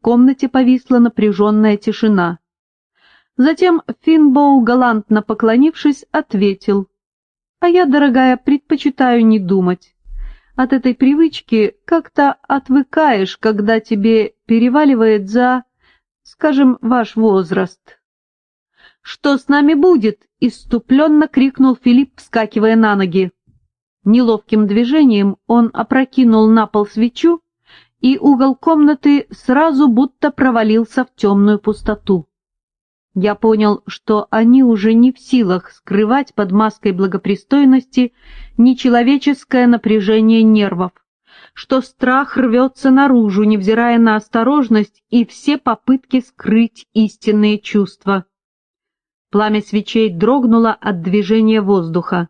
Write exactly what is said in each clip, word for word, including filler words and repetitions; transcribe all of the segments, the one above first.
комнате повисла напряженная тишина. Затем Финбоу, галантно поклонившись, ответил: «А я, дорогая, предпочитаю не думать. От этой привычки как-то отвыкаешь, когда тебе переваливает за, скажем, ваш возраст». «Что с нами будет?» — исступленно крикнул Филипп, вскакивая на ноги. Неловким движением он опрокинул на пол свечу, и угол комнаты сразу будто провалился в темную пустоту. Я понял, что они уже не в силах скрывать под маской благопристойности нечеловеческое напряжение нервов, что страх рвется наружу, невзирая на осторожность и все попытки скрыть истинные чувства. Пламя свечей дрогнуло от движения воздуха.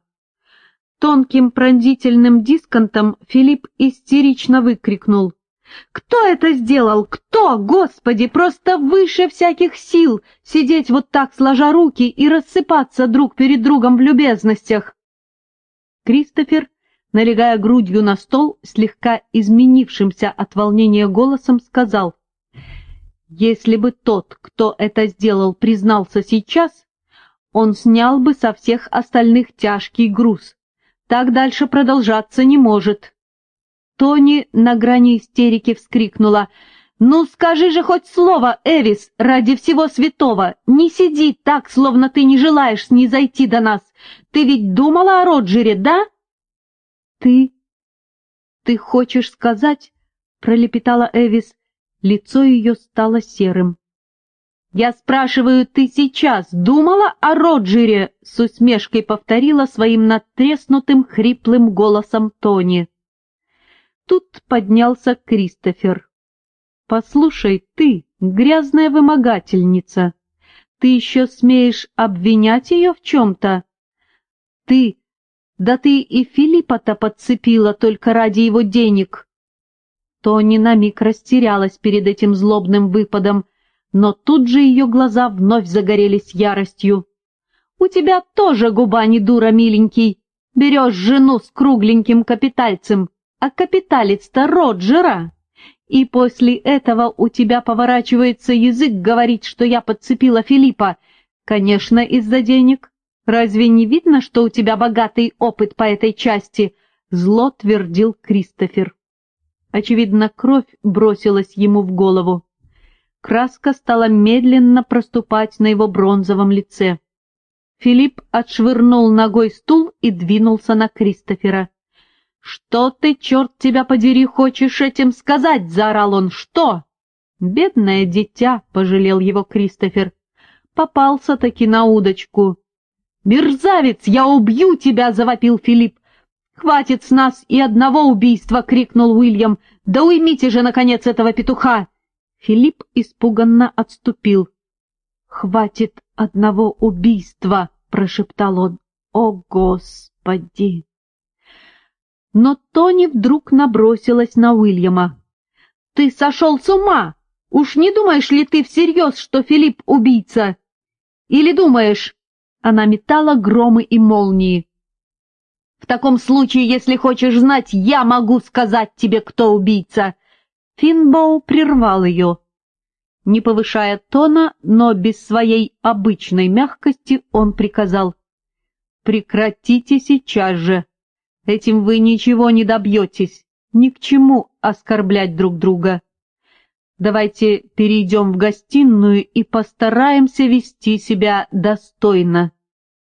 Тонким пронзительным дисконтом Филипп истерично выкрикнул: «Кто это сделал? Кто? Господи, просто выше всяких сил сидеть вот так сложа руки и рассыпаться друг перед другом в любезностях!» Кристофер, налегая грудью на стол, слегка изменившимся от волнения голосом сказал: «Если бы тот, кто это сделал, признался сейчас, он снял бы со всех остальных тяжкий груз. Так дальше продолжаться не может». Тони на грани истерики вскрикнула: «Ну скажи же хоть слово, Эвис, ради всего святого! Не сиди так, словно ты не желаешь снизойти до нас! Ты ведь думала о Роджере, да?» «Ты... ты хочешь сказать...» — пролепетала Эвис. Лицо ее стало серым. «Я спрашиваю, ты сейчас думала о Роджере?» — с усмешкой повторила своим надтреснутым хриплым голосом Тони. Тут поднялся Кристофер. «Послушай, ты, грязная вымогательница, ты еще смеешь обвинять ее в чем-то? Ты, да ты и Филиппа-то подцепила только ради его денег». Тони на миг растерялась перед этим злобным выпадом, но тут же ее глаза вновь загорелись яростью. «У тебя тоже губа не дура, миленький. Берешь жену с кругленьким капитальцем, а капиталец-то Роджера. И после этого у тебя поворачивается язык говорить, что я подцепила Филиппа. Конечно, из-за денег. Разве не видно, что у тебя богатый опыт по этой части?» Зло твердил Кристофер. Очевидно, кровь бросилась ему в голову. Краска стала медленно проступать на его бронзовом лице. Филипп отшвырнул ногой стул и двинулся на Кристофера. «Что ты, черт тебя подери, хочешь этим сказать?» — заорал он. «Что?» «Бедное дитя», — пожалел его Кристофер. «Попался-таки на удочку». «Мерзавец, я убью тебя!» — завопил Филипп. «Хватит с нас и одного убийства!» — крикнул Уильям. «Да уймите же, наконец, этого петуха!» Филипп испуганно отступил. «Хватит одного убийства!» — прошептал он. «О, Господи!» Но Тони вдруг набросилась на Уильяма. «Ты сошел с ума! Уж не думаешь ли ты всерьез, что Филипп убийца? Или думаешь...» Она метала громы и молнии. «В таком случае, если хочешь знать, я могу сказать тебе, кто убийца!» Финбоу прервал ее. Не повышая тона, но без своей обычной мягкости, он приказал: «Прекратите сейчас же! Этим вы ничего не добьетесь, ни к чему оскорблять друг друга. Давайте перейдем в гостиную и постараемся вести себя достойно».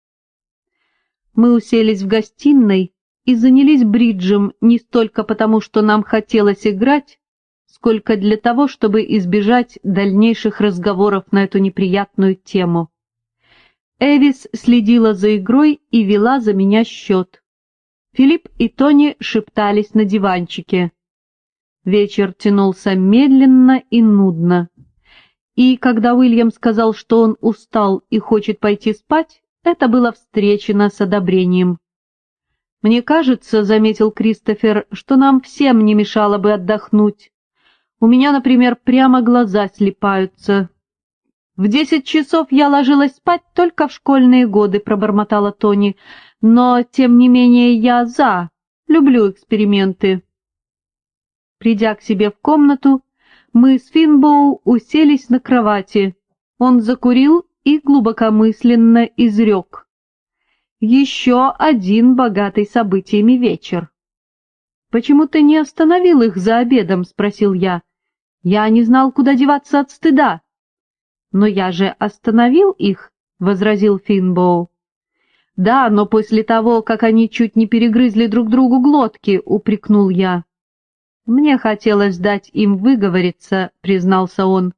Мы уселись в гостиной и занялись бриджем не столько потому, что нам хотелось играть, сколько для того, чтобы избежать дальнейших разговоров на эту неприятную тему. Эвис следила за игрой и вела за меня счет. Филипп и Тони шептались на диванчике. Вечер тянулся медленно и нудно. И когда Уильям сказал, что он устал и хочет пойти спать, это было встречено с одобрением. «Мне кажется, — заметил Кристофер, — что нам всем не мешало бы отдохнуть. У меня, например, прямо глаза слипаются». «В десять часов я ложилась спать только в школьные годы», — пробормотала Тони, — «но, тем не менее, я за, люблю эксперименты». Придя к себе в комнату, Мы с Финбоу уселись на кровати. Он закурил и глубокомысленно изрек: «Еще один богатый событиями вечер». «Почему ты не остановил их за обедом?» — спросил я. «Я не знал, куда деваться от стыда». «Но я же остановил их», — возразил Финбоу. «Да, но после того, как они чуть не перегрызли друг другу глотки», — упрекнул я. «Мне хотелось дать им выговориться», — признался он.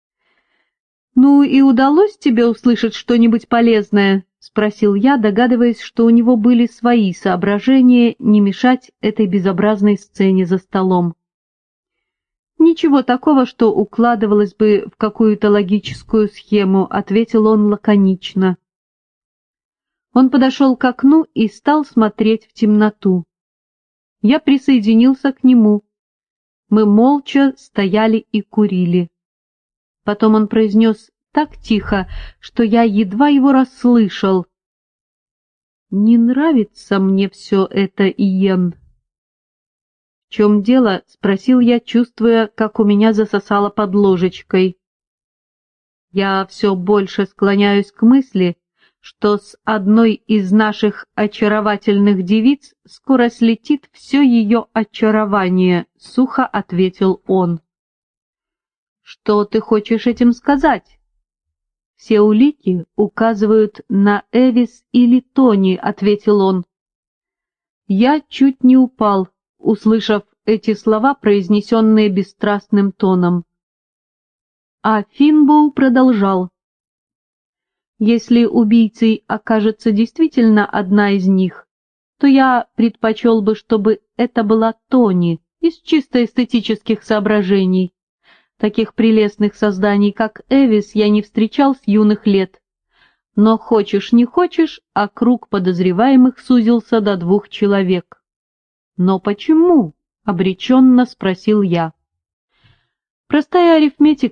«Ну и удалось тебе услышать что-нибудь полезное?» — спросил я, догадываясь, что у него были свои соображения не мешать этой безобразной сцене за столом. «Ничего такого, что укладывалось бы в какую-то логическую схему», — ответил он лаконично. Он подошел к окну и стал смотреть в темноту. Я присоединился к нему. Мы молча стояли и курили. Потом он произнес так тихо, что я едва его расслышал: «Не нравится мне все это, Иен». «В чем дело?» — спросил я, чувствуя, как у меня засосало под ложечкой. «Я все больше склоняюсь к мысли, что с одной из наших очаровательных девиц скоро слетит все ее очарование», — сухо ответил он. «Что ты хочешь этим сказать?» «Все улики указывают на Эвис или Тони», — ответил он. Я чуть не упал, услышав эти слова, произнесенные бесстрастным тоном. А Финбоу продолжал: «Если убийцей окажется действительно одна из них, то я предпочел бы, чтобы это была Тони из чисто эстетических соображений. Таких прелестных созданий, как Эвис, я не встречал с юных лет. Но хочешь не хочешь, а круг подозреваемых сузился до двух человек». «Но почему?» — обреченно спросил я. «Простая арифметика.